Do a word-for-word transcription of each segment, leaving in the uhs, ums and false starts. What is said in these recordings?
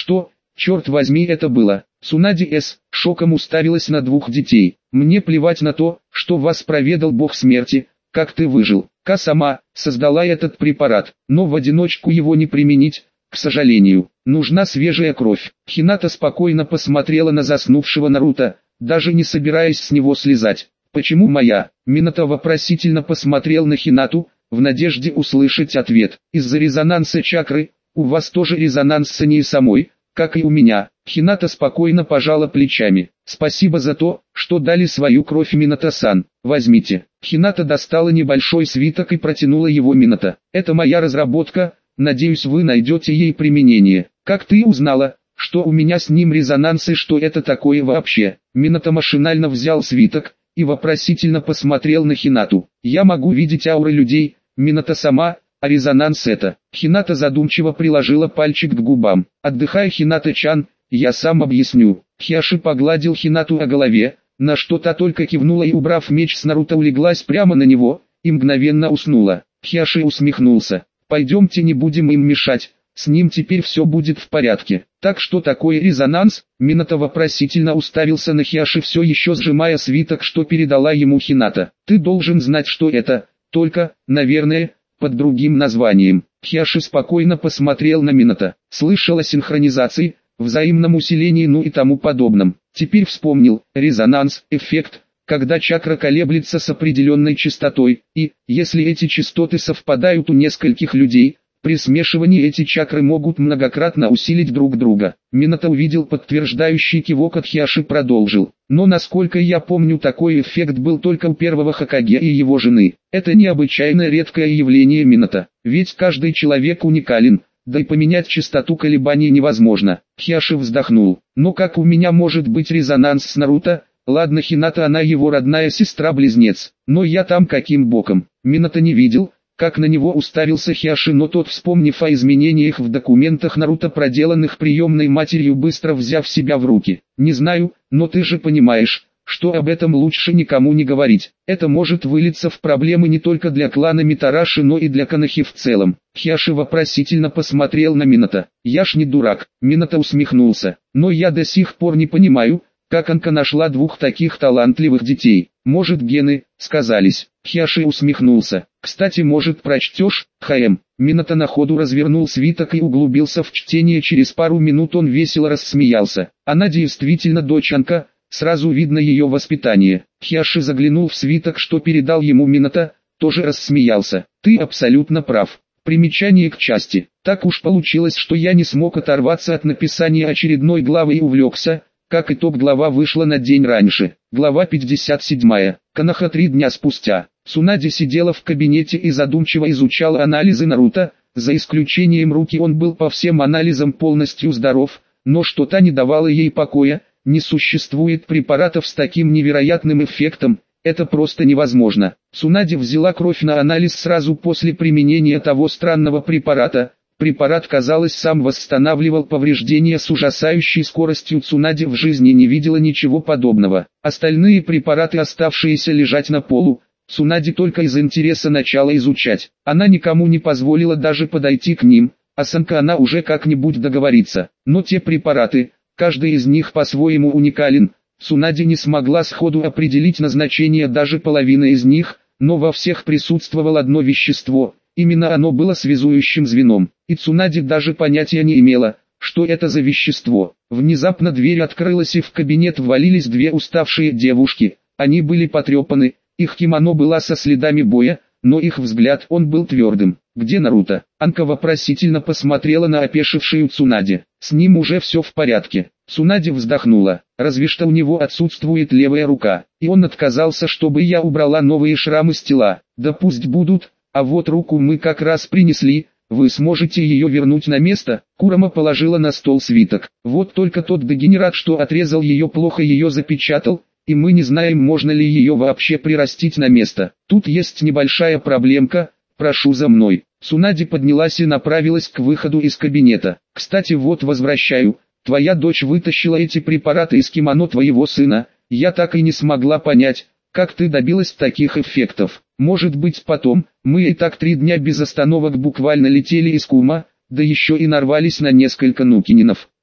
Что, черт возьми, это было? Цунади С. шоком уставилась на двух детей. Мне плевать на то, что вас проведал бог смерти, как ты выжил. Ка сама создала этот препарат, но в одиночку его не применить, к сожалению. Нужна свежая кровь. Хината спокойно посмотрела на заснувшего Наруто, даже не собираясь с него слезать. «Почему моя?» Минато вопросительно посмотрел на Хинату, в надежде услышать ответ. «Из-за резонанса чакры, у вас тоже резонанс с ней самой, как и у меня». Хината спокойно пожала плечами. «Спасибо за то, что дали свою кровь, Минато-сан. Возьмите». Хината достала небольшой свиток и протянула его Минато. «Это моя разработка, надеюсь, вы найдете ей применение. Как ты узнала, что у меня с ним резонанс и что это такое вообще?» Минато машинально взял свиток и вопросительно посмотрел на Хинату. «Я могу видеть ауры людей, Минато сама, а резонанс это». Хината задумчиво приложила пальчик к губам. «Отдыхай, Хината-чан, я сам объясню». Хиаши погладил Хинату о голове, на что та только кивнула и, убрав меч с Наруто, улеглась прямо на него и мгновенно уснула. Хиаши усмехнулся. «Пойдемте, не будем им мешать, с ним теперь все будет в порядке». «Так что такое резонанс?» Минато вопросительно уставился на Хиаши, все еще сжимая свиток, что передала ему Хината. «Ты должен знать, что это, только, наверное, под другим названием». Хиаши спокойно посмотрел на Минато. «Слышал о синхронизации, взаимном усилении, ну и тому подобном. Теперь вспомнил. Резонанс, эффект, когда чакра колеблется с определенной частотой, и, если эти частоты совпадают у нескольких людей, при смешивании эти чакры могут многократно усилить друг друга». Минато увидел подтверждающий кивок от Хиаши, продолжил. «Но насколько я помню, такой эффект был только у первого Хокаге и его жены. Это необычайно редкое явление, Минато, ведь каждый человек уникален, да и поменять частоту колебаний невозможно». Хиаши вздохнул. «Но как у меня может быть резонанс с Наруто? Ладно, Хината, она его родная сестра-близнец, но я там каким боком?» Минато не видел, как на него уставился Хиаши, но тот, вспомнив о изменениях в документах Наруто, проделанных приемной матерью, быстро взяв себя в руки. «Не знаю, но ты же понимаешь, что об этом лучше никому не говорить. Это может вылиться в проблемы не только для клана Митараши, но и для Конохи в целом». Хиаши вопросительно посмотрел на Минато. «Я ж не дурак». Минато усмехнулся. «Но я до сих пор не понимаю, как Анка нашла двух таких талантливых детей. Может, гены сказались?» Хиаши усмехнулся. «Кстати, может, прочтешь, ХМ?» Минато на ходу развернул свиток и углубился в чтение. Через пару минут он весело рассмеялся. «Она действительно дочь Анка, сразу видно ее воспитание». Хиаши заглянул в свиток, что передал ему Минато, тоже рассмеялся. «Ты абсолютно прав. Примечание к части. Так уж получилось, что я не смог оторваться от написания очередной главы и увлекся. Как итог, глава вышла на день раньше. Глава пятьдесят семь. Коноха три дня спустя. Цунади сидела в кабинете и задумчиво изучала анализы Наруто. За исключением руки, он был по всем анализам полностью здоров, но что-то не давало ей покоя. Не существует препаратов с таким невероятным эффектом, это просто невозможно. Цунади взяла кровь на анализ сразу после применения того странного препарата. Препарат, казалось, сам восстанавливал повреждения с ужасающей скоростью. Цунади в жизни не видела ничего подобного. Остальные препараты, оставшиеся лежать на полу, Цунади только из интереса начала изучать. Она никому не позволила даже подойти к ним, а с Анко она уже как-нибудь договорится. Но те препараты, каждый из них по-своему уникален. Цунади не смогла сходу определить назначение даже половины из них, но во всех присутствовало одно вещество. Именно оно было связующим звеном, и Цунади даже понятия не имела, что это за вещество. Внезапно дверь открылась, и в кабинет ввалились две уставшие девушки. Они были потрепаны, их кимоно было со следами боя, но их взгляд, он был твердым. «Где Наруто?» Анка вопросительно посмотрела на опешившую Цунади. «С ним уже все в порядке». Цунади вздохнула. «Разве что у него отсутствует левая рука, и он отказался, чтобы я убрала новые шрамы с тела». «Да пусть будут. А вот руку мы как раз принесли, вы сможете ее вернуть на место?» Курама положила на стол свиток. «Вот только тот дегенерат, что отрезал ее, плохо ее запечатал, и мы не знаем, можно ли ее вообще прирастить на место. Тут есть небольшая проблемка, прошу за мной». Цунади поднялась и направилась к выходу из кабинета. «Кстати, вот возвращаю, твоя дочь вытащила эти препараты из кимоно твоего сына, я так и не смогла понять, как ты добилась таких эффектов. Может быть, потом, мы и так три дня без остановок буквально летели из Кума, да еще и нарвались на несколько нукининов».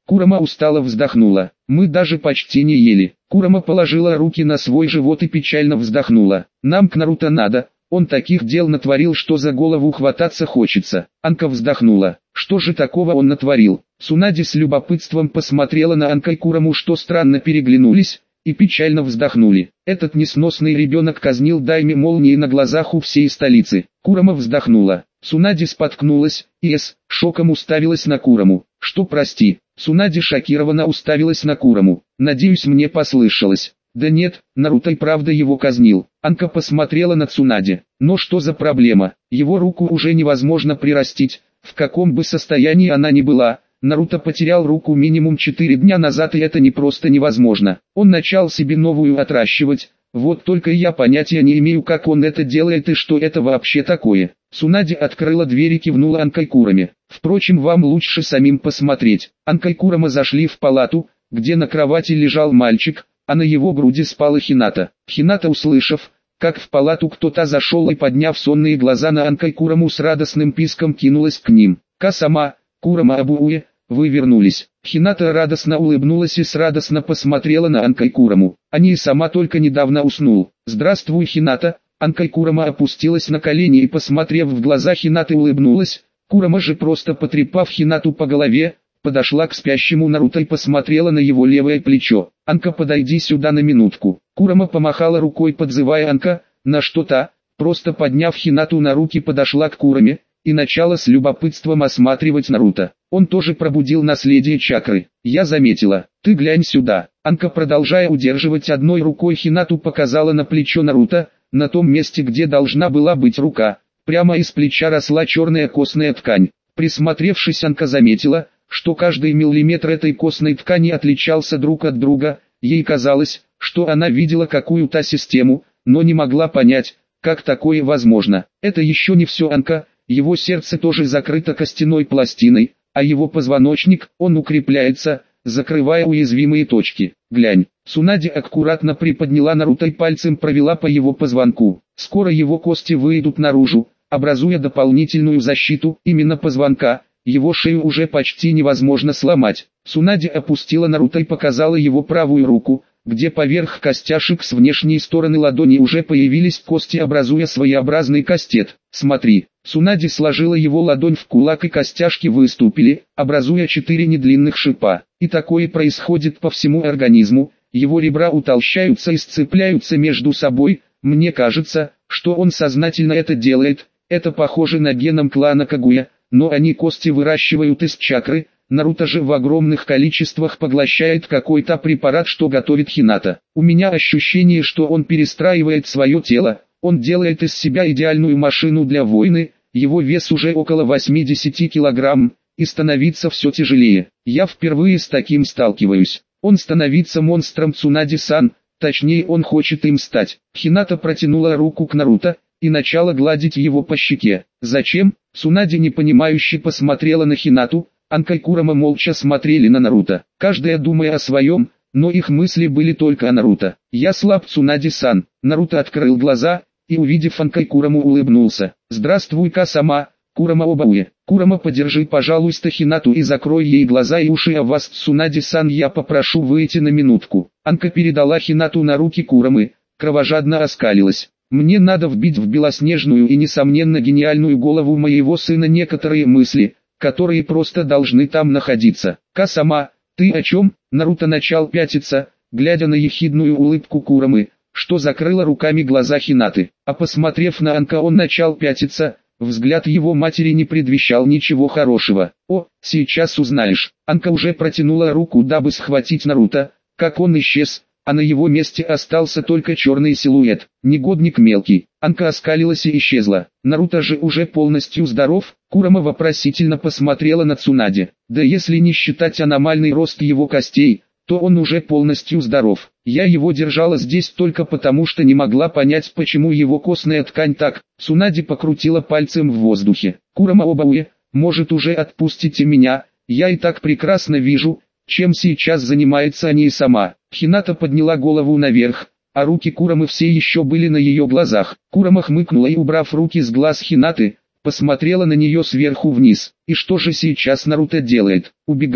Курама устало вздохнула. Мы даже почти не ели. Курама положила руки на свой живот и печально вздохнула. Нам к Наруто надо, он таких дел натворил, что за голову хвататься хочется. Анка вздохнула. Что же такого он натворил? Цунади с любопытством посмотрела на Анка и Кураму, что странно переглянулись и печально вздохнули. Этот несносный ребенок казнил Дайми молнией на глазах у всей столицы. Курама вздохнула. Цунади споткнулась, и с шоком уставилась на Кураму. Что, прости? Цунади шокированно уставилась на Кураму. Надеюсь, мне послышалось. Да нет, Наруто и правда его казнил. Анка посмотрела на Цунади. Но что за проблема? Его руку уже невозможно прирастить, в каком бы состоянии она ни была. Наруто потерял руку минимум четыре дня назад, и это не просто невозможно. Он начал себе новую отращивать. Вот только я понятия не имею, как он это делает и что это вообще такое. Цунади открыла дверь и кивнула Анка и Кураме. Впрочем, вам лучше самим посмотреть. Анка и Курама зашли в палату, где на кровати лежал мальчик, а на его груди спала Хината. Хината, услышав, как в палату кто-то зашел и подняв сонные глаза на Анка и Кураму, с радостным писком кинулась к ним. Ка-сама, Курама Абуэ, вы вернулись. Хината радостно улыбнулась и с радостно посмотрела на Анка и Кураму. Они и сама только недавно уснул. Здравствуй, Хината. Анка и Курама опустилась на колени и, посмотрев в глаза Хинаты, улыбнулась. Курама же, просто потрепав Хинату по голове, подошла к спящему Наруто и посмотрела на его левое плечо. Анка, подойди сюда на минутку. Курама помахала рукой, подзывая Анка, на что-то, просто подняв Хинату на руки, подошла к Кураме и начала с любопытством осматривать Наруто. Он тоже пробудил наследие чакры. Я заметила. Ты глянь сюда. Анка, продолжая удерживать одной рукой Хинату, показала на плечо Наруто, на том месте, где должна была быть рука. Прямо из плеча росла черная костная ткань. Присмотревшись, Анка заметила, что каждый миллиметр этой костной ткани отличался друг от друга. Ей казалось, что она видела какую-то систему, но не могла понять, как такое возможно. Это еще не все, Анка. Его сердце тоже закрыто костяной пластиной, а его позвоночник, он укрепляется, закрывая уязвимые точки. Глянь. Цунади аккуратно приподняла Наруто и пальцем провела по его позвонку. Скоро его кости выйдут наружу, образуя дополнительную защиту именно позвонка. Его шею уже почти невозможно сломать. Цунади опустила Наруто и показала его правую руку, где поверх костяшек с внешней стороны ладони уже появились кости, образуя своеобразный кастет. Смотри. Цунади сложила его ладонь в кулак, и костяшки выступили, образуя четыре недлинных шипа. И такое происходит по всему организму. Его ребра утолщаются и сцепляются между собой. Мне кажется, что он сознательно это делает. Это похоже на геном клана Кагуя, но они кости выращивают из чакры. Наруто же в огромных количествах поглощает какой-то препарат, что готовит Хината. У меня ощущение, что он перестраивает свое тело. Он делает из себя идеальную машину для войны. Его вес уже около восьмидесяти килограмм, и становится все тяжелее. Я впервые с таким сталкиваюсь. Он становится монстром, Цунади-сан, точнее, он хочет им стать. Хината протянула руку к Наруто и начала гладить его по щеке. Зачем? Цунади непонимающе посмотрела на Хинату. Анка и Курама молча смотрели на Наруто, каждая думая о своем, но их мысли были только о Наруто. Я слаб, Цунади-сан. Наруто открыл глаза и, увидев Анка и Кураму, улыбнулся. Здравствуй, Ка-сама, Курама Обауэ. Курама, подержи, пожалуйста, Хинату и закрой ей глаза и уши, а вас, Цунади-сан, я попрошу выйти на минутку. Анка передала Хинату на руки Курамы, кровожадно оскалилась. Мне надо вбить в белоснежную и несомненно гениальную голову моего сына некоторые мысли, которые просто должны там находиться. Ка-сама, ты о чем? Наруто начал пятиться, глядя на ехидную улыбку Курамы, что закрыла руками глаза Хинаты. А посмотрев на Анка, он начал пятиться. Взгляд его матери не предвещал ничего хорошего. О, сейчас узнаешь. Анка уже протянула руку, дабы схватить Наруто, как он исчез, а на его месте остался только черный силуэт. Негодник мелкий. Анка оскалилась и исчезла. Наруто же уже полностью здоров. Курама вопросительно посмотрела на Цунади. Да если не считать аномальный рост его костей, то он уже полностью здоров. Я его держала здесь только потому, что не могла понять, почему его костная ткань так. Цунади покрутила пальцем в воздухе. Курама Обауэ, может, уже отпустите меня? Я и так прекрасно вижу, чем сейчас занимается они и сама. Хината подняла голову наверх, а руки Курамы все еще были на ее глазах. Курама хмыкнула и, убрав руки с глаз Хинаты, посмотрела на нее сверху вниз. И что же сейчас Наруто делает? Убегает.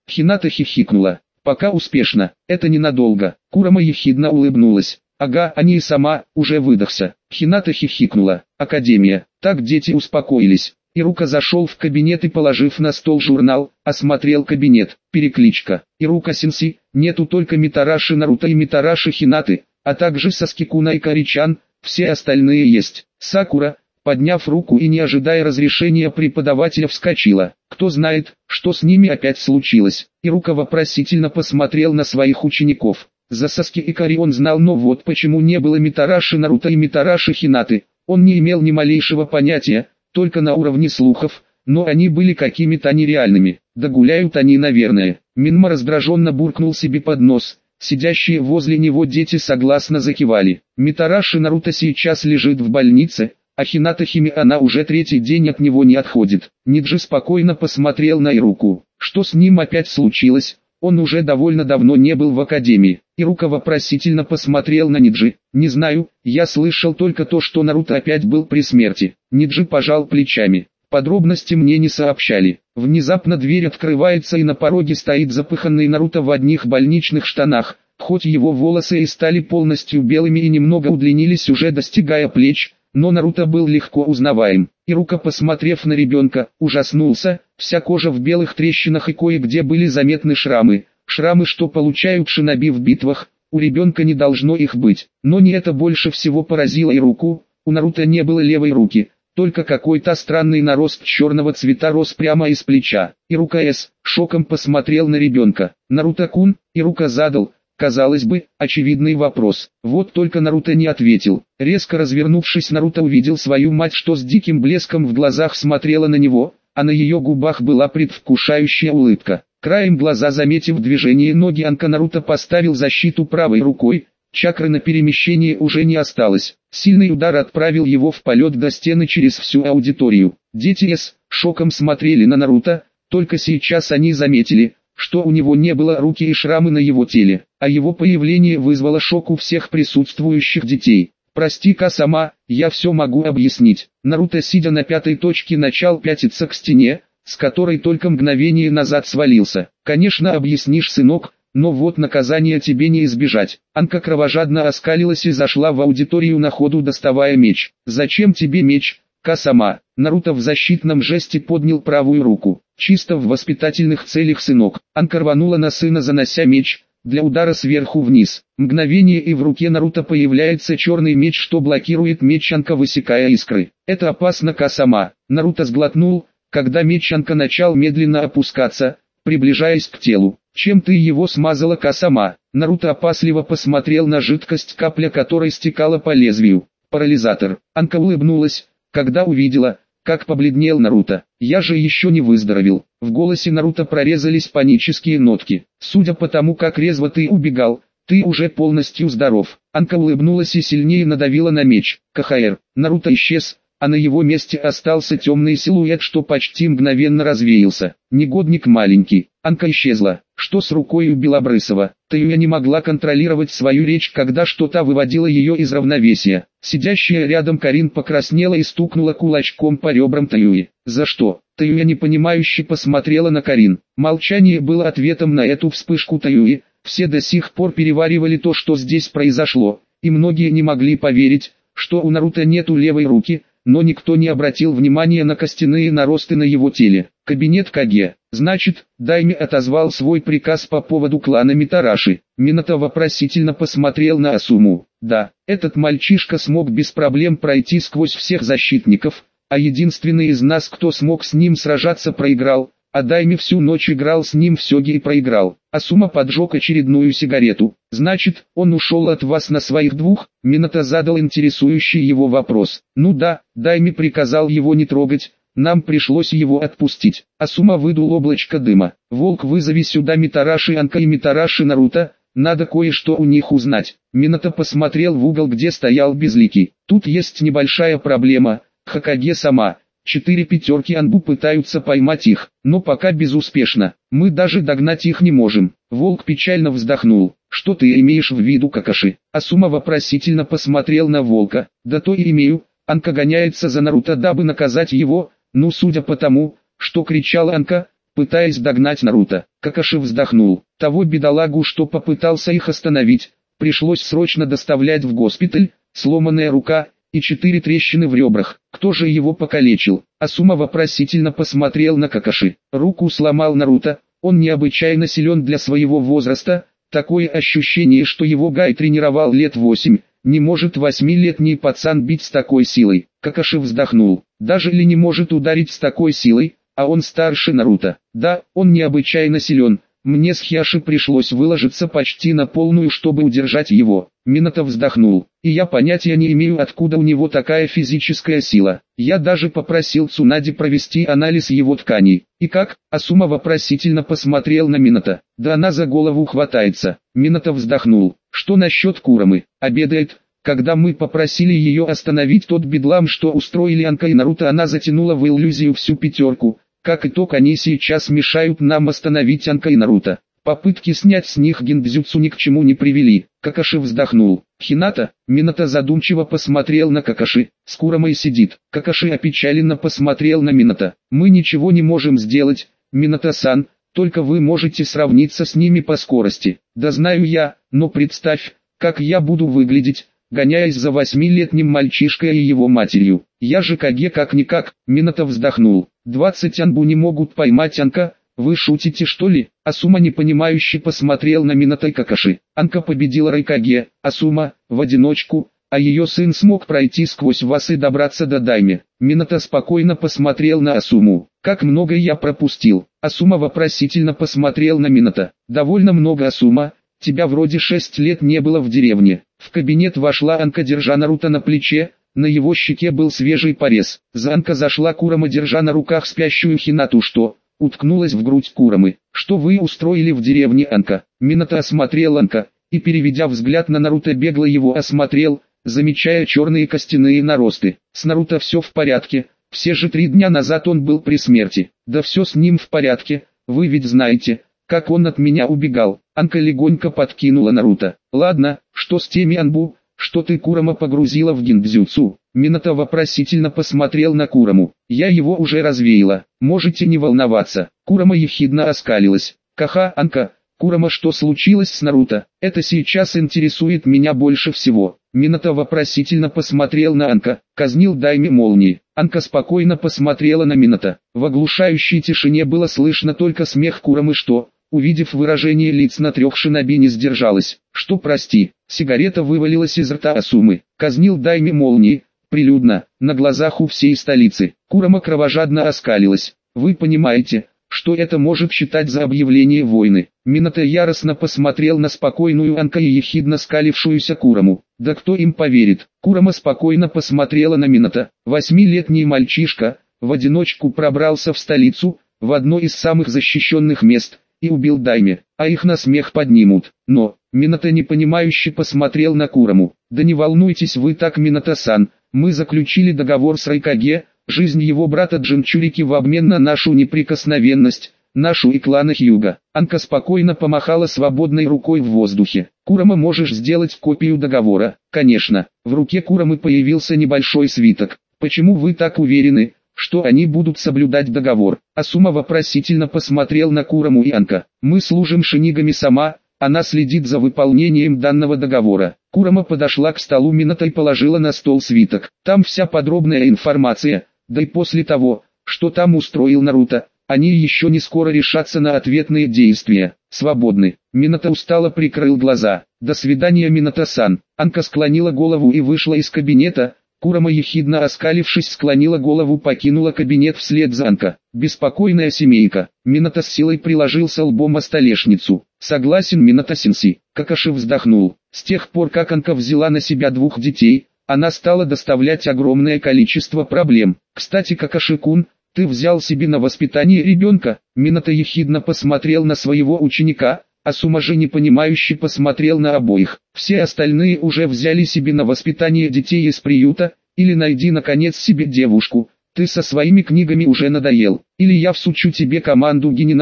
Хината хихикнула. Пока успешно, это ненадолго. Курама ехидно улыбнулась. Ага, а не и сама, уже выдохся. Хината хихикнула. Академия. Так дети успокоились. Ирука зашел в кабинет и, положив на стол журнал, осмотрел кабинет. Перекличка. Ирука-сенсей, нету только Митараши Наруто и Митараши Хинаты, а также Саскикуна и Каричан, все остальные есть. Сакура, подняв руку и не ожидая разрешения преподавателя, вскочила. Кто знает, что с ними опять случилось. Ирука вопросительно посмотрел на своих учеников. За Саски и Кари он знал, но вот почему не было Митараши Наруто и Митараши Хинаты, он не имел ни малейшего понятия, только на уровне слухов, но они были какими-то нереальными. Да гуляют они, наверное. Минма раздраженно буркнул себе под нос. Сидящие возле него дети согласно закивали. Митараши Наруто сейчас лежит в больнице, а Хината Хими она уже третий день от него не отходит. Ниджи спокойно посмотрел на Ируку. Что с ним опять случилось? Он уже довольно давно не был в академии. Ирука вопросительно посмотрел на Ниджи. «Не знаю, я слышал только то, что Наруто опять был при смерти». Ниджи пожал плечами. Подробности мне не сообщали. Внезапно дверь открывается и на пороге стоит запыханный Наруто в одних больничных штанах. Хоть его волосы и стали полностью белыми и немного удлинились, уже достигая плеч, но Наруто был легко узнаваем. Ирука, посмотрев на ребенка, ужаснулся. Вся кожа в белых трещинах и кое-где были заметны шрамы. Шрамы, что получают шиноби в битвах, у ребенка не должно их быть. Но не это больше всего поразило Ируку. У Наруто не было левой руки, только какой-то странный нарост черного цвета рос прямо из плеча. Ирука С. шоком посмотрел на ребенка. «Наруто-кун?» Ирука задал, казалось бы, очевидный вопрос. Вот только Наруто не ответил. Резко развернувшись, Наруто увидел свою мать, что с диким блеском в глазах смотрела на него, а на ее губах была предвкушающая улыбка. Краем глаза заметив движение ноги Анка, Наруто поставил защиту правой рукой. Чакры на перемещение уже не осталось. Сильный удар отправил его в полет до стены через всю аудиторию. Дети С. шоком смотрели на Наруто, только сейчас они заметили, что у него не было руки и шрамы на его теле, а его появление вызвало шок у всех присутствующих детей. «Прости-ка сама, я все могу объяснить». Наруто, сидя на пятой точке, начал пятиться к стене, с которой только мгновение назад свалился. «Конечно объяснишь, сынок, но вот наказание тебе не избежать». Анка кровожадно оскалилась и зашла в аудиторию на ходу, доставая меч. «Зачем тебе меч, Ка-сама?» Наруто в защитном жесте поднял правую руку. «Чисто в воспитательных целях, сынок». Анка рванула на сына, занося меч для удара сверху вниз. Мгновение, и в руке Наруто появляется черный меч, что блокирует меч Анка, высекая искры. «Это опасно, Ка-сама». Наруто сглотнул, когда меч Анка начал медленно опускаться, приближаясь к телу. «Чем ты его смазала, Ка-сама?» Наруто опасливо посмотрел на жидкость, капля которой стекала по лезвию. «Парализатор». Анка улыбнулась, когда увидела, как побледнел Наруто. «Я же еще не выздоровел». В голосе Наруто прорезались панические нотки. «Судя по тому, как резво ты убегал, ты уже полностью здоров». Анка улыбнулась и сильнее надавила на меч. КХР. Наруто исчез, а на его месте остался темный силуэт, что почти мгновенно развеялся. «Негодник маленький». Анка исчезла. Что с рукой у Белобрысова? Таюя не могла контролировать свою речь, когда что-то выводило ее из равновесия. Сидящая рядом Карин покраснела и стукнула кулачком по ребрам Таюи. «За что?» Таюя непонимающе посмотрела на Карин. Молчание было ответом на эту вспышку Таюи. Все до сих пор переваривали то, что здесь произошло, и многие не могли поверить, что у Наруто нету левой руки, но никто не обратил внимания на костяные наросты на его теле. Кабинет Каге. «Значит, Дайми отозвал свой приказ по поводу клана Митараши». Минато вопросительно посмотрел на Асуму. «Да, этот мальчишка смог без проблем пройти сквозь всех защитников, а единственный из нас, кто смог с ним сражаться, проиграл, а Дайми всю ночь играл с ним в сёги и проиграл». Асума поджег очередную сигарету. «Значит, он ушел от вас на своих двух?» Минато задал интересующий его вопрос. «Ну да, Дайми приказал его не трогать. Нам пришлось его отпустить». Асума выдул облачко дыма. «Волк, вызови сюда Митараши Анка и Митараши Наруто, надо кое-что у них узнать». Минато посмотрел в угол, где стоял Безликий. «Тут есть небольшая проблема, Хокаге-сама. Четыре пятерки Анбу пытаются поймать их, но пока безуспешно. Мы даже догнать их не можем». Волк печально вздохнул. «Что ты имеешь в виду, Какаши?» Асума вопросительно посмотрел на Волка. «Да то и имею. Анка гоняется за Наруто, дабы наказать его». Ну, судя по тому, что кричала Анка, пытаясь догнать Наруто. Какаши вздохнул. Того бедолагу, что попытался их остановить, пришлось срочно доставлять в госпиталь, сломанная рука и четыре трещины в ребрах. Кто же его покалечил? Асума вопросительно посмотрел на Какаши. Руку сломал Наруто, он необычайно силен для своего возраста, такое ощущение, что его Гай тренировал лет восемь. Не может восьмилетний пацан бить с такой силой. Какаши вздохнул. Даже ли не может ударить с такой силой, а он старше Наруто. Да, он необычайно силен. Мне с Хиаши пришлось выложиться почти на полную, чтобы удержать его. Минато вздохнул. И я понятия не имею, откуда у него такая физическая сила. Я даже попросил Цунади провести анализ его тканей. И как? Асума вопросительно посмотрел на Минато. Да она за голову хватается. Минато вздохнул. Что насчет Курамы? Обедает. Когда мы попросили ее остановить тот бедлам, что устроили Анка и Наруто, она затянула в иллюзию всю пятерку. Как итог, они сейчас мешают нам остановить Анка и Наруто. Попытки снять с них гиндзюцу ни к чему не привели. Какаши вздохнул. Хината, Минато задумчиво посмотрел на Какаши. С Курамой сидит. Какаши опечаленно посмотрел на Минато. Мы ничего не можем сделать, Минато-сан, только вы можете сравниться с ними по скорости. Да знаю я, но представь, как я буду выглядеть, гоняясь за восьмилетним мальчишкой и его матерью. Я же Каге как-никак. Минато вздохнул. Двадцать анбу не могут поймать Анка, вы шутите что ли? Асума непонимающе посмотрел на Минато и Какаши. Анка победила Райкаге, Асума, в одиночку, а ее сын смог пройти сквозь вас и добраться до Дайме. Минато спокойно посмотрел на Асуму. Как много я пропустил? Асума вопросительно посмотрел на Минато. Довольно много, Асума. Тебя вроде шесть лет не было в деревне. В кабинет вошла Анка, держа Наруто на плече, на его щеке был свежий порез. За Анка зашла Курама, держа на руках спящую Хинату, что уткнулась в грудь Курамы. Что вы устроили в деревне, Анка? Минато осмотрел Анка, и переведя взгляд на Наруто, бегло его осмотрел, замечая черные костяные наросты. С Наруто все в порядке, все же три дня назад он был при смерти. Да все с ним в порядке, вы ведь знаете, как он от меня убегал. Анка легонько подкинула Наруто. Ладно, что с теми анбу, что ты, Курама, погрузила в гиндзюцу? Минато вопросительно посмотрел на Кураму. Я его уже развеяла, можете не волноваться. Курама ехидно оскалилась. Каха, Анка, Курама, что случилось с Наруто? Это сейчас интересует меня больше всего. Минато вопросительно посмотрел на Анка. Казнил Дайме молнии. Анка спокойно посмотрела на Минато. В оглушающей тишине было слышно только смех Курамы, что, увидев выражение лиц на трех шиноби, не сдержалась. Что, прости? Сигарета вывалилась из рта Асумы. Казнил Дайме молнии, прилюдно, на глазах у всей столицы. Курама кровожадно оскалилась. Вы понимаете, что это может считать за объявление войны? Минато яростно посмотрел на спокойную Анка и ехидно скалившуюся Кураму. Да кто им поверит? Курама спокойно посмотрела на Минато. Восьмилетний мальчишка в одиночку пробрался в столицу, в одно из самых защищенных мест, и убил Дайме, а их на смех поднимут. Но, Минато непонимающе посмотрел на Кураму. Да не волнуйтесь вы так, Минато-сан, мы заключили договор с Райкаге, жизнь его брата Джинчурики в обмен на нашу неприкосновенность, нашу и клана Хьюга. Анка спокойно помахала свободной рукой в воздухе. Курама, можешь сделать копию договора? Конечно. В руке Курамы появился небольшой свиток. Почему вы так уверены, что они будут соблюдать договор? Асума вопросительно посмотрел на Кураму и Анка. Мы служим Шинигами сама, она следит за выполнением данного договора. Курама подошла к столу Минато и положила на стол свиток. Там вся подробная информация, да и после того, что там устроил Наруто, они еще не скоро решатся на ответные действия. Свободны. Минато устало прикрыл глаза. До свидания, Минато-сан. Анка склонила голову и вышла из кабинета. Курама, ехидно оскалившись, склонила голову, покинула кабинет вслед за Анка. Беспокойная семейка. Минато с силой приложился лбом о столешницу. Согласен, Минато-сенси. Какаши вздохнул. С тех пор, как Анка взяла на себя двух детей, она стала доставлять огромное количество проблем. Кстати, Какаши-кун, ты взял себе на воспитание ребенка? Минато ехидно посмотрел на своего ученика, Асума же непонимающе посмотрел на обоих. Все остальные уже взяли себе на воспитание детей из приюта, или найди наконец себе девушку. Ты со своими книгами уже надоел, или я всучу тебе команду генинов,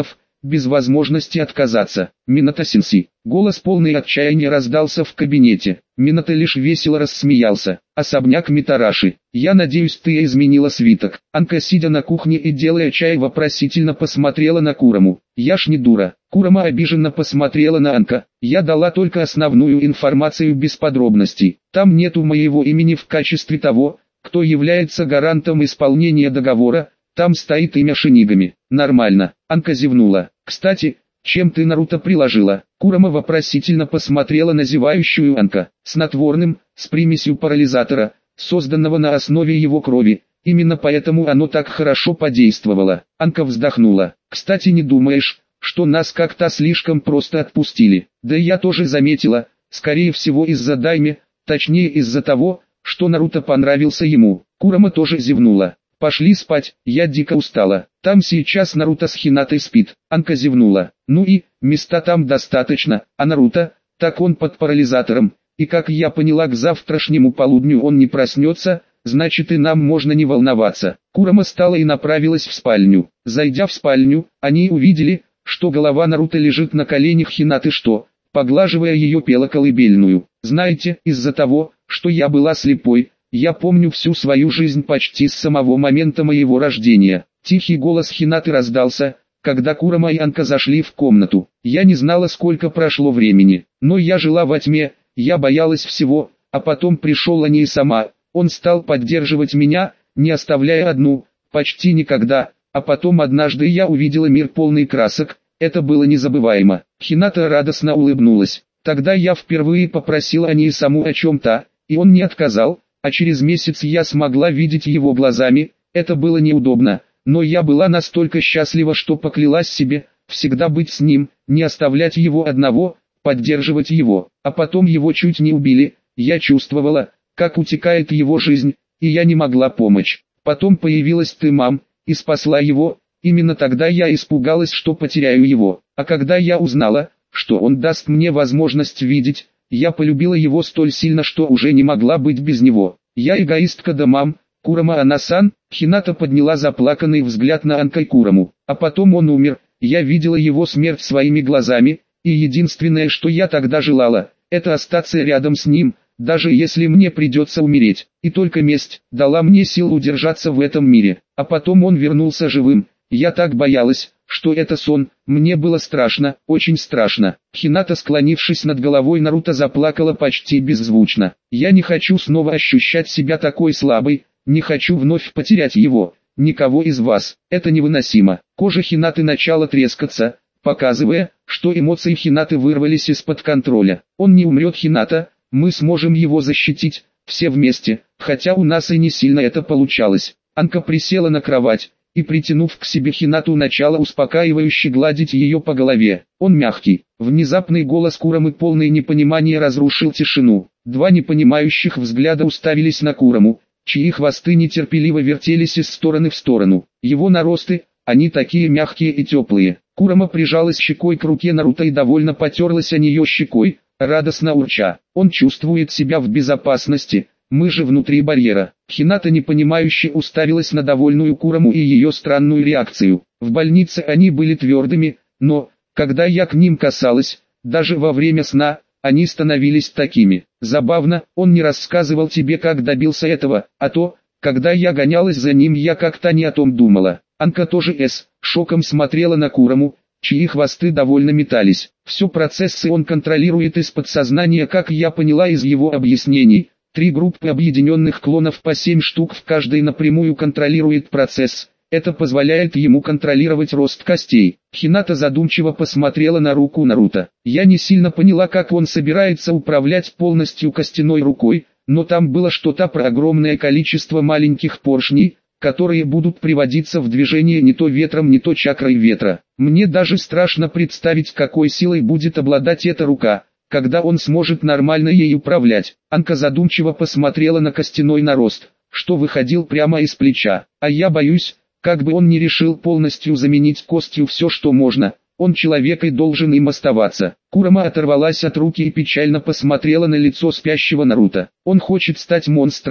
без возможности отказаться. Минато-сенси. Голос полный отчаяния раздался в кабинете. Минато лишь весело рассмеялся. Особняк Митараши. Я надеюсь, ты изменила свиток. Анка, сидя на кухне и делая чай, вопросительно посмотрела на Курому. Я ж не дура. Курама обиженно посмотрела на Анка. Я дала только основную информацию без подробностей. Там нету моего имени в качестве того, кто является гарантом исполнения договора. Там стоит имя Шинигами. Нормально. Анка зевнула. Кстати, чем ты Наруто приложила? Курама вопросительно посмотрела на зевающую Анка. Снотворным, с примесью парализатора, созданного на основе его крови. Именно поэтому оно так хорошо подействовало. Анка вздохнула. Кстати, не думаешь, что нас как-то слишком просто отпустили? Да я тоже заметила, скорее всего из-за Дайме, точнее из-за того, что Наруто понравился ему. Курама тоже зевнула. Пошли спать, я дико устала. Там сейчас Наруто с Хинатой спит. Анка зевнула. Ну и, места там достаточно, а Наруто, так он под парализатором. И как я поняла, к завтрашнему полудню он не проснется, значит и нам можно не волноваться. Курама встала и направилась в спальню. Зайдя в спальню, они увидели, что голова Наруто лежит на коленях Хинаты, что, поглаживая ее, пела колыбельную. Знаете, из-за того, что я была слепой, я помню всю свою жизнь почти с самого момента моего рождения. Тихий голос Хинаты раздался, когда Курама и Анка зашли в комнату. Я не знала, сколько прошло времени, но я жила во тьме, я боялась всего, а потом пришел Они сама. Он стал поддерживать меня, не оставляя одну, почти никогда, а потом однажды я увидела мир полный красок, это было незабываемо. Хината радостно улыбнулась. Тогда я впервые попросила Они саму о чем-то, и он не отказал. А через месяц я смогла видеть его глазами, это было неудобно, но я была настолько счастлива, что поклялась себе, всегда быть с ним, не оставлять его одного, поддерживать его, а потом его чуть не убили, я чувствовала, как утекает его жизнь, и я не могла помочь. Потом появилась ты, мам, и спасла его, именно тогда я испугалась, что потеряю его, а когда я узнала, что он даст мне возможность видеть, я полюбила его столь сильно, что уже не могла быть без него. Я эгоистка, да, мам. Курама Анасан. Хината подняла заплаканный взгляд на Анка и Кураму. А потом он умер, я видела его смерть своими глазами, и единственное, что я тогда желала, это остаться рядом с ним, даже если мне придется умереть. И только месть дала мне сил удержаться в этом мире. А потом он вернулся живым. Я так боялась, что это сон, мне было страшно, очень страшно. Хината, склонившись над головой Наруто, заплакала почти беззвучно. Я не хочу снова ощущать себя такой слабой, не хочу вновь потерять его, никого из вас, это невыносимо. Кожа Хинаты начала трескаться, показывая, что эмоции Хинаты вырвались из-под контроля. Он не умрет, Хината, мы сможем его защитить, все вместе, хотя у нас и не сильно это получалось. Анка присела на кровать и, притянув к себе Хинату, начала успокаивающе гладить ее по голове. Он мягкий. Внезапный голос Курамы, полный непонимания, разрушил тишину. Два непонимающих взгляда уставились на Кураму, чьи хвосты нетерпеливо вертелись из стороны в сторону. Его наросты, они такие мягкие и теплые. Курама прижалась щекой к руке Наруто и довольно потерлась о нее щекой, радостно урча. Он чувствует себя в безопасности. Мы же внутри барьера. Хината непонимающе уставилась на довольную Кураму и ее странную реакцию. В больнице они были твердыми, но, когда я к ним касалась, даже во время сна, они становились такими. Забавно, он не рассказывал тебе, как добился этого, а то, когда я гонялась за ним, я как-то не о том думала. Анка тоже с шоком смотрела на Кураму, чьи хвосты довольно метались. Все процессы он контролирует из подсознания, как я поняла из его объяснений. Три группы объединенных клонов по семь штук в каждой напрямую контролирует процесс. Это позволяет ему контролировать рост костей. Хината задумчиво посмотрела на руку Наруто. Я не сильно поняла, как он собирается управлять полностью костяной рукой, но там было что-то про огромное количество маленьких поршней, которые будут приводиться в движение не то ветром, не то чакрой ветра. Мне даже страшно представить, какой силой будет обладать эта рука, когда он сможет нормально ей управлять. Анка задумчиво посмотрела на костяной нарост, что выходил прямо из плеча. А я боюсь, как бы он не решил полностью заменить костью все, что можно, он человек и должен им оставаться. Курама оторвалась от руки и печально посмотрела на лицо спящего Наруто. Он хочет стать монстром,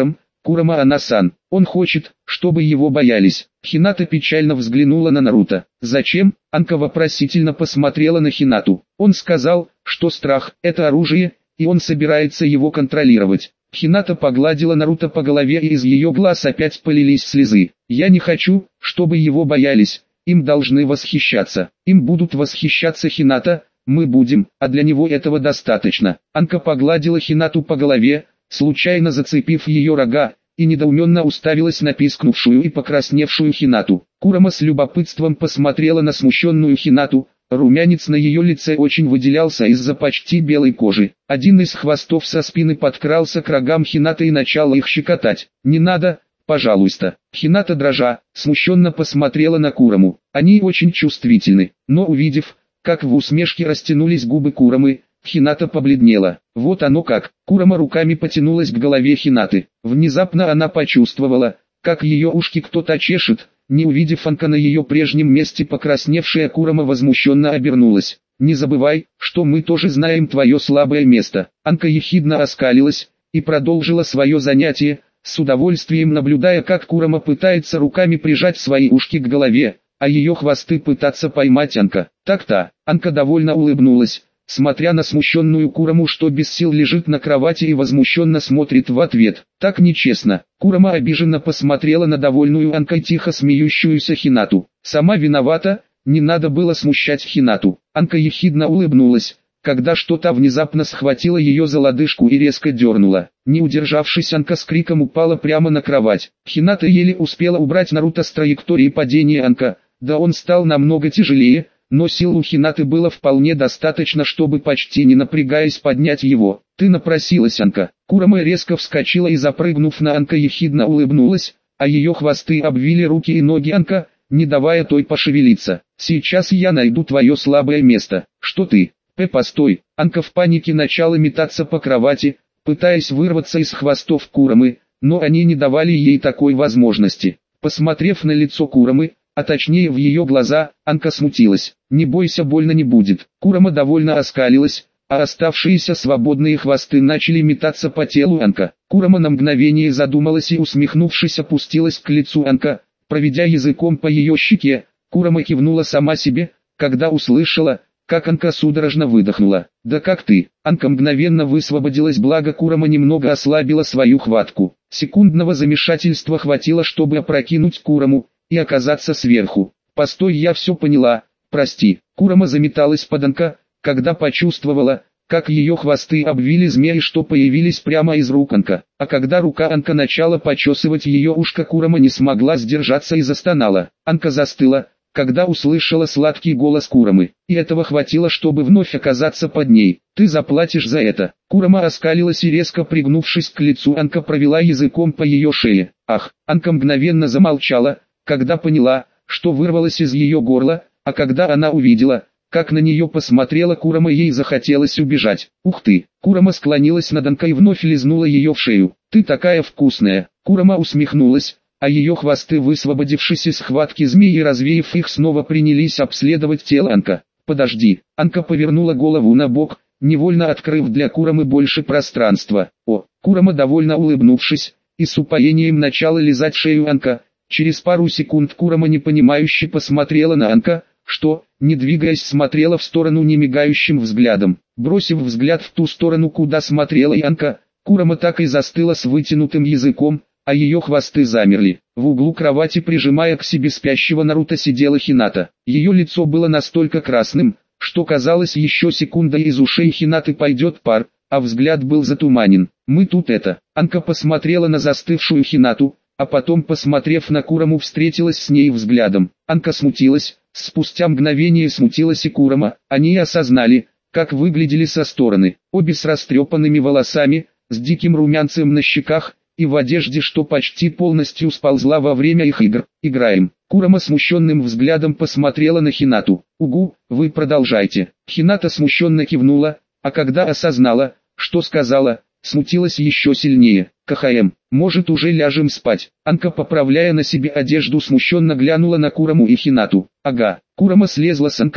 Курама Анасан. Он хочет, чтобы его боялись. Хината печально взглянула на Наруто. Зачем? Анка вопросительно посмотрела на Хинату. Он сказал, что страх – это оружие, и он собирается его контролировать. Хината погладила Наруто по голове, и из ее глаз опять полились слезы. Я не хочу, чтобы его боялись. Им должны восхищаться. Им будут восхищаться Хината, мы будем, а для него этого достаточно. Анка погладила Хинату по голове, случайно зацепив ее рога, и недоуменно уставилась на пискнувшую и покрасневшую Хинату. Курама с любопытством посмотрела на смущенную Хинату. Румянец на ее лице очень выделялся из-за почти белой кожи. Один из хвостов со спины подкрался к рогам Хинаты и начал их щекотать. «Не надо, пожалуйста». Хината дрожа, смущенно посмотрела на Кураму. Они очень чувствительны, но увидев, как в усмешке растянулись губы Курамы, Хината побледнела. Вот оно как. Курама руками потянулась к голове Хинаты. Внезапно она почувствовала, как ее ушки кто-то чешет. Не увидев Анка на ее прежнем месте, покрасневшая Курама возмущенно обернулась. «Не забывай, что мы тоже знаем твое слабое место». Анка ехидно оскалилась и продолжила свое занятие, с удовольствием наблюдая, как Курама пытается руками прижать свои ушки к голове, а ее хвосты пытаться поймать Анка. Так-то. Анка довольно улыбнулась, смотря на смущенную Кураму, что без сил лежит на кровати и возмущенно смотрит в ответ. Так нечестно. Курама обиженно посмотрела на довольную Анкой тихо смеющуюся Хинату. Сама виновата, не надо было смущать Хинату. Анка ехидно улыбнулась, когда что-то внезапно схватило ее за лодыжку и резко дернула. Не удержавшись, Анка с криком упала прямо на кровать. Хината еле успела убрать Наруто с траектории падения Анка, да он стал намного тяжелее, но сил у Хинаты было вполне достаточно, чтобы почти не напрягаясь поднять его. «Ты напросилась, Анка». Курама резко вскочила и, запрыгнув на Анка, ехидно улыбнулась, а ее хвосты обвили руки и ноги Анка, не давая той пошевелиться. «Сейчас я найду твое слабое место». «Что ты?» «Пэ, постой». Анка в панике начала метаться по кровати, пытаясь вырваться из хвостов Курамы, но они не давали ей такой возможности. Посмотрев на лицо Курамы, а точнее в ее глаза, Анка смутилась. «Не бойся, больно не будет». Курама довольно оскалилась, а оставшиеся свободные хвосты начали метаться по телу Анка. Курама на мгновение задумалась и, усмехнувшись, опустилась к лицу Анка, проведя языком по ее щеке. Курама кивнула сама себе, когда услышала, как Анка судорожно выдохнула. «Да как ты?» Анка мгновенно высвободилась, благо Курама немного ослабила свою хватку. Секундного замешательства хватило, чтобы опрокинуть Кураму и оказаться сверху. «Постой, я все поняла, прости». Курама заметалась под Анка, когда почувствовала, как ее хвосты обвили змеи, что появились прямо из рук Анка. А когда рука Анка начала почесывать ее ушко, Курама не смогла сдержаться и застонала. Анка застыла, когда услышала сладкий голос Курамы, и этого хватило, чтобы вновь оказаться под ней. «Ты заплатишь за это». Курама оскалилась и, резко пригнувшись к лицу Анка, провела языком по ее шее. «Ах!» Анка мгновенно замолчала, когда поняла, что вырвалось из ее горла, а когда она увидела, как на нее посмотрела Курама, ей захотелось убежать. «Ух ты!» Курама склонилась над Анкой и вновь лизнула ее в шею. «Ты такая вкусная!» Курама усмехнулась, а ее хвосты, высвободившись из схватки змеи и развеяв их, снова принялись обследовать тело Анка. «Подожди!» Анка повернула голову на бок, невольно открыв для Курамы больше пространства. «О!» Курама, довольно улыбнувшись, и с упоением начала лизать шею Анка. Через пару секунд Курама непонимающе посмотрела на Анка, что, не двигаясь, смотрела в сторону немигающим взглядом. Бросив взгляд в ту сторону, куда смотрела и Анка, Курама так и застыла с вытянутым языком, а ее хвосты замерли. В углу кровати, прижимая к себе спящего Наруто, сидела Хината. Ее лицо было настолько красным, что казалось, еще секунда и из ушей Хинаты пойдет пар, а взгляд был затуманен. «Мы тут это...» Анка посмотрела на застывшую Хинату, а потом, посмотрев на Кураму, встретилась с ней взглядом. Анка смутилась, спустя мгновение смутилась и Курама. Они осознали, как выглядели со стороны. Обе с растрепанными волосами, с диким румянцем на щеках, и в одежде, что почти полностью сползла во время их игр. «Играем». Курама смущенным взглядом посмотрела на Хинату. «Угу, вы продолжайте». Хината смущенно кивнула, а когда осознала, что сказала, смутилась еще сильнее. «КХМ, может, уже ляжем спать?» Анка, поправляя на себе одежду, смущенно глянула на Кураму и Хинату. «Ага». Курама слезла с Анка,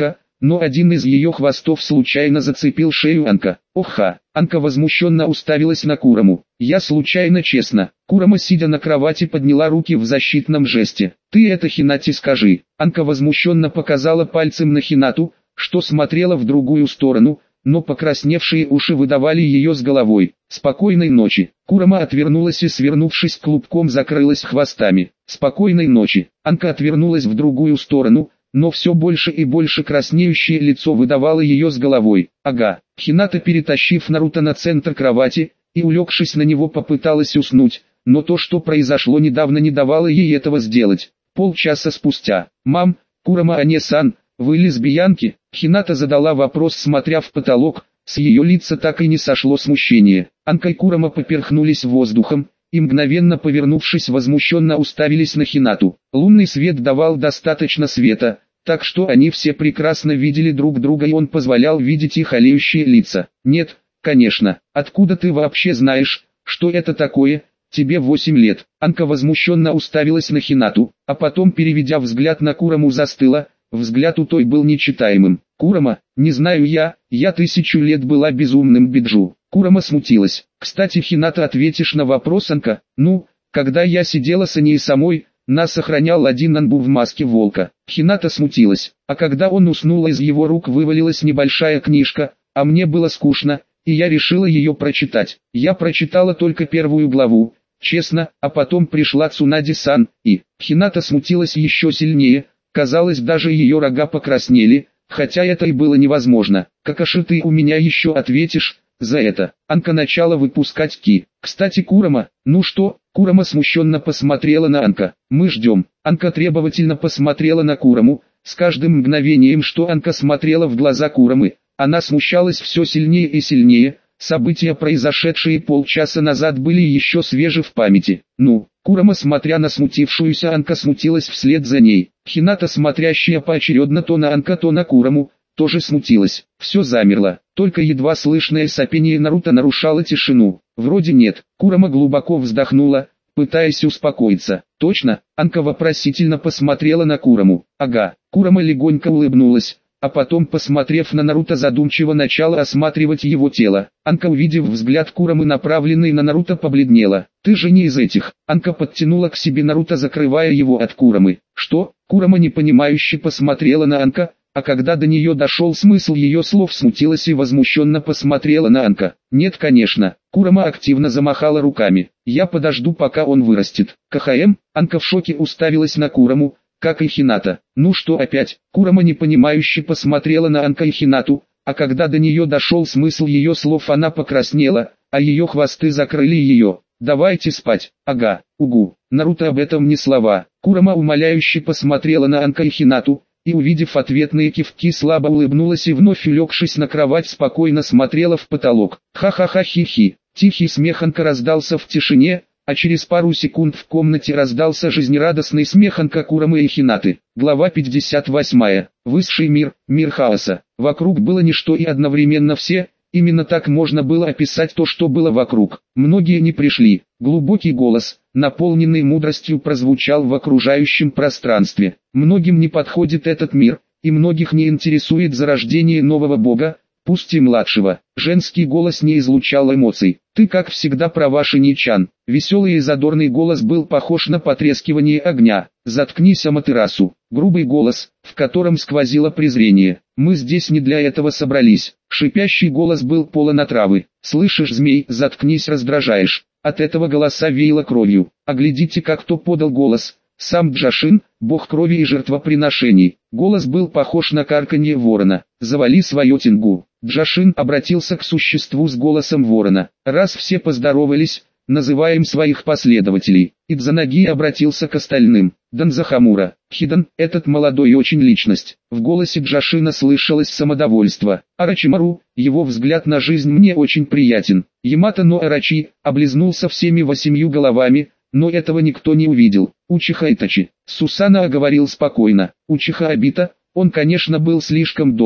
но один из ее хвостов случайно зацепил шею Анка. Оха! Анка возмущенно уставилась на Курому. Я случайно, честно. Курама, сидя на кровати, подняла руки в защитном жесте. Ты это Хинате скажи. Анка возмущенно показала пальцем на Хинату, что смотрела в другую сторону, но покрасневшие уши выдавали ее с головой. Спокойной ночи. Курама отвернулась и, свернувшись клубком, закрылась хвостами. Спокойной ночи. Анка отвернулась в другую сторону, но все больше и больше краснеющее лицо выдавало ее с головой. Ага. Хината, перетащив Наруто на центр кровати и улегшись на него, попыталась уснуть, но то, что произошло недавно, не давало ей этого сделать. Полчаса спустя. «Мам, Курама Ане-сан, вы лесбиянки?» Хината задала вопрос, смотря в потолок. С ее лица так и не сошло смущение. Анка и Курама поперхнулись воздухом и, мгновенно повернувшись, возмущенно уставились на Хинату. Лунный свет давал достаточно света, так что они все прекрасно видели друг друга, и он позволял видеть их олеющие лица. «Нет, конечно. Откуда ты вообще знаешь, что это такое? Тебе восемь лет». Анка возмущенно уставилась на Хинату, а потом, переведя взгляд на Кураму, застыла. Взгляд у той был нечитаемым. «Курама, не знаю я, я тысячу лет была безумным биджу». Курама смутилась. «Кстати, Хината, ответишь на вопрос, Анка?» «Ну, когда я сидела с Аней самой, нас охранял один Анбу в маске волка». Хината смутилась. А когда он уснул, из его рук вывалилась небольшая книжка, а мне было скучно, и я решила ее прочитать. Я прочитала только первую главу, честно, а потом пришла Цунади-сан, и... Хината смутилась еще сильнее. Казалось, даже ее рога покраснели, хотя это и было невозможно. «Какаши, ты у меня еще ответишь за это?» Анка начала выпускать ки. «Кстати, Курама, ну что?» Курама смущенно посмотрела на Анка. «Мы ждем». Анка требовательно посмотрела на Кураму. С каждым мгновением, что Анка смотрела в глаза Курамы, она смущалась все сильнее и сильнее. События, произошедшие полчаса назад, были еще свежи в памяти. «Ну?» Курама, смотря на смутившуюся Анка, смутилась вслед за ней. Хината, смотрящая поочередно то на Анка, то на Кураму, тоже смутилась. Все замерло, только едва слышное сопение Наруто нарушало тишину. «Вроде нет». Курама глубоко вздохнула, пытаясь успокоиться. «Точно?» Анка вопросительно посмотрела на Кураму. «Ага». Курама легонько улыбнулась, а потом, посмотрев на Наруто, задумчиво начала осматривать его тело. Анка, увидев взгляд Курамы, направленный на Наруто, побледнела. «Ты же не из этих». Анка подтянула к себе Наруто, закрывая его от Курамы. «Что?» Курама непонимающе посмотрела на Анка, а когда до нее дошел смысл ее слов, смутилась и возмущенно посмотрела на Анка. «Нет, конечно». Курама активно замахала руками. «Я подожду, пока он вырастет». «КХМ?» Анка в шоке уставилась на Кураму, как и Хината. «Ну что опять?» Курама непонимающе посмотрела на Анка и Хинату, а когда до нее дошел смысл ее слов, она покраснела, а ее хвосты закрыли ее. «Давайте спать». «Ага, угу». Наруто, об этом ни слова. Курама умоляюще посмотрела на Анка и Хинату, и, увидев ответные кивки, слабо улыбнулась и, вновь улегшись на кровать, спокойно смотрела в потолок. «Ха-ха-ха-хи-хи». Тихий смех Анка раздался в тишине, а через пару секунд в комнате раздался жизнерадостный смех Анка, Курамы и Хинаты. Глава пятьдесят восемь. Высший мир, мир хаоса. Вокруг было ничто и одновременно все. Именно так можно было описать то, что было вокруг. Многие не пришли. Глубокий голос, наполненный мудростью, прозвучал в окружающем пространстве. Многим не подходит этот мир, и многих не интересует зарождение нового бога, пусть и младшего. Женский голос не излучал эмоций. «Ты, как всегда, права, Шини-чан». Веселый и задорный голос был похож на потрескивание огня. «Заткнись, Аматерасу». Грубый голос, в котором сквозило презрение. «Мы здесь не для этого собрались». Шипящий голос был полон отравы. «Слышишь, змей, заткнись, раздражаешь». От этого голоса веяло кровью. А глядите, как кто подал голос. Сам Джашин, бог крови и жертвоприношений. Голос был похож на карканье ворона. «Завали свое тенгу». Джашин обратился к существу с голосом ворона. «Раз все поздоровались, называем своих последователей». Идзанаги обратился к остальным. «Данзахамура, Хидан, этот молодой очень личность». В голосе Джашина слышалось самодовольство. «Арачимару, его взгляд на жизнь мне очень приятен». Ямато но Арачи облизнулся всеми восемью головами, но этого никто не увидел. «Учиха Итачи». Сусана оговорил спокойно. «Учиха Обита, он, конечно, был слишком добрым,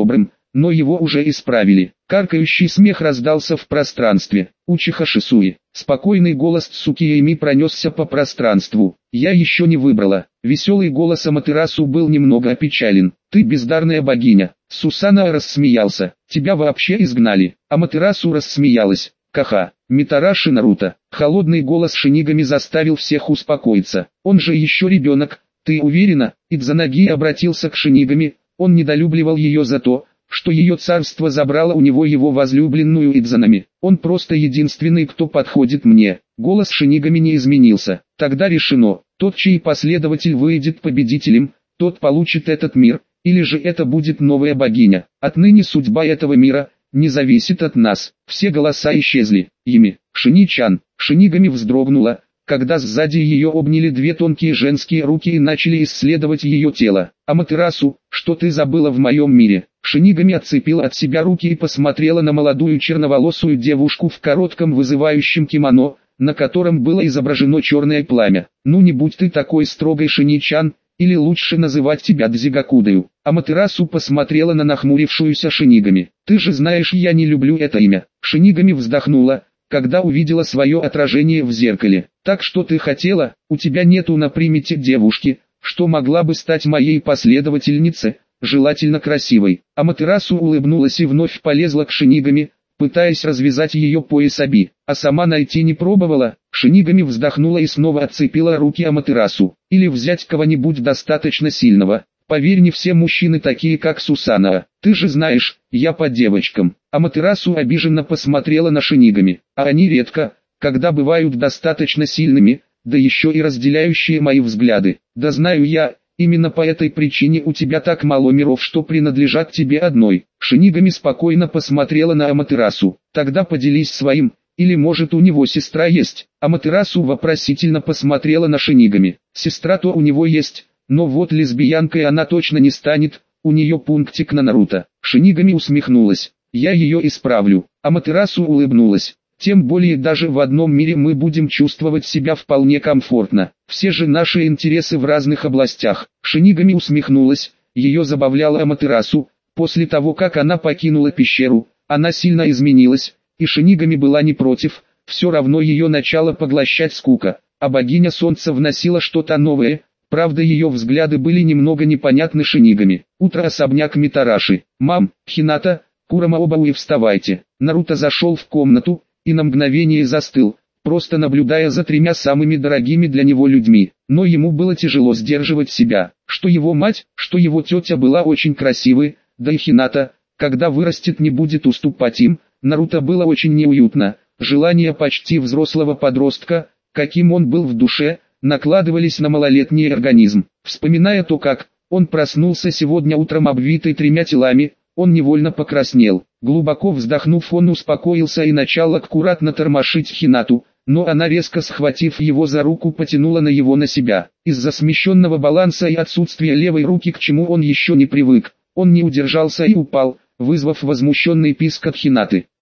но его уже исправили. Каркающий смех раздался в пространстве. Учиха Шисуи. Спокойный голос Цукиями пронесся по пространству. Я еще не выбрала. Веселый голос Аматерасу был немного опечален. Ты бездарная богиня. Сусана рассмеялся. Тебя вообще изгнали. Аматерасу рассмеялась. Каха. Митараши Наруто. Холодный голос Шинигами заставил всех успокоиться. Он же еще ребенок. Ты уверена? Идзанаги обратился к Шинигами. Он недолюбливал ее за то, что ее царство забрало у него его возлюбленную Идзанами. Он просто единственный, кто подходит мне. Голос Шинигами не изменился. Тогда решено, тот, чей последователь выйдет победителем, тот получит этот мир, или же это будет новая богиня. Отныне судьба этого мира не зависит от нас. Все голоса исчезли. Ими, Шини-чан. Шинигами вздрогнула, когда сзади ее обняли две тонкие женские руки и начали исследовать ее тело. Аматерасу, что ты забыла в моем мире? Шинигами отцепила от себя руки и посмотрела на молодую черноволосую девушку в коротком вызывающем кимоно, на котором было изображено черное пламя. Ну не будь ты такой строгой, Шини-чан, или лучше называть тебя Дзигакудою. Аматерасу посмотрела на нахмурившуюся Шинигами. Ты же знаешь, я не люблю это имя. Шинигами вздохнула, когда увидела свое отражение в зеркале. Так что ты хотела, у тебя нету на примете девушки, что могла бы стать моей последовательницей, желательно красивой. Аматерасу улыбнулась и вновь полезла к Шинигами, пытаясь развязать ее пояс Аби, а сама найти не пробовала. Шинигами вздохнула и снова отцепила руки Аматерасу. Или взять кого-нибудь достаточно сильного. Поверь, не все мужчины такие, как Сусана. Ты же знаешь, я по девочкам. Аматерасу обиженно посмотрела на Шинигами. А они редко, когда бывают достаточно сильными, да еще и разделяющие мои взгляды. Да знаю я, именно по этой причине у тебя так мало миров, что принадлежат тебе одной. Шинигами спокойно посмотрела на Аматерасу. Тогда поделись своим, или может у него сестра есть. Аматерасу вопросительно посмотрела на Шинигами. Сестра-то у него есть, но вот лесбиянкой она точно не станет, у нее пунктик на Наруто. Шинигами усмехнулась. Я ее исправлю. Аматерасу улыбнулась. Тем более даже в одном мире мы будем чувствовать себя вполне комфортно. Все же наши интересы в разных областях. Шинигами усмехнулась. Ее забавляла Аматерасу. После того, как она покинула пещеру, она сильно изменилась, и Шинигами была не против. Все равно ее начало поглощать скука, а богиня солнца вносила что-то новое. Правда, ее взгляды были немного непонятны Шинигами. Утро, особняк Митараши. Мам, Хината, Курама, оба вы вставайте. Наруто зашел в комнату и на мгновение застыл, просто наблюдая за тремя самыми дорогими для него людьми. Но ему было тяжело сдерживать себя, что его мать, что его тетя была очень красивой, да и Хината, когда вырастет, не будет уступать им. Наруто было очень неуютно, желания почти взрослого подростка, каким он был в душе, накладывались на малолетний организм. Вспоминая то, как он проснулся сегодня утром обвитый тремя телами, он невольно покраснел. Глубоко вздохнув, он успокоился и начал аккуратно тормошить Хинату, но она, резко схватив его за руку, потянула на его на себя. Из-за смещенного баланса и отсутствия левой руки, к чему он еще не привык, он не удержался и упал, вызвав возмущенный писк от Хинаты.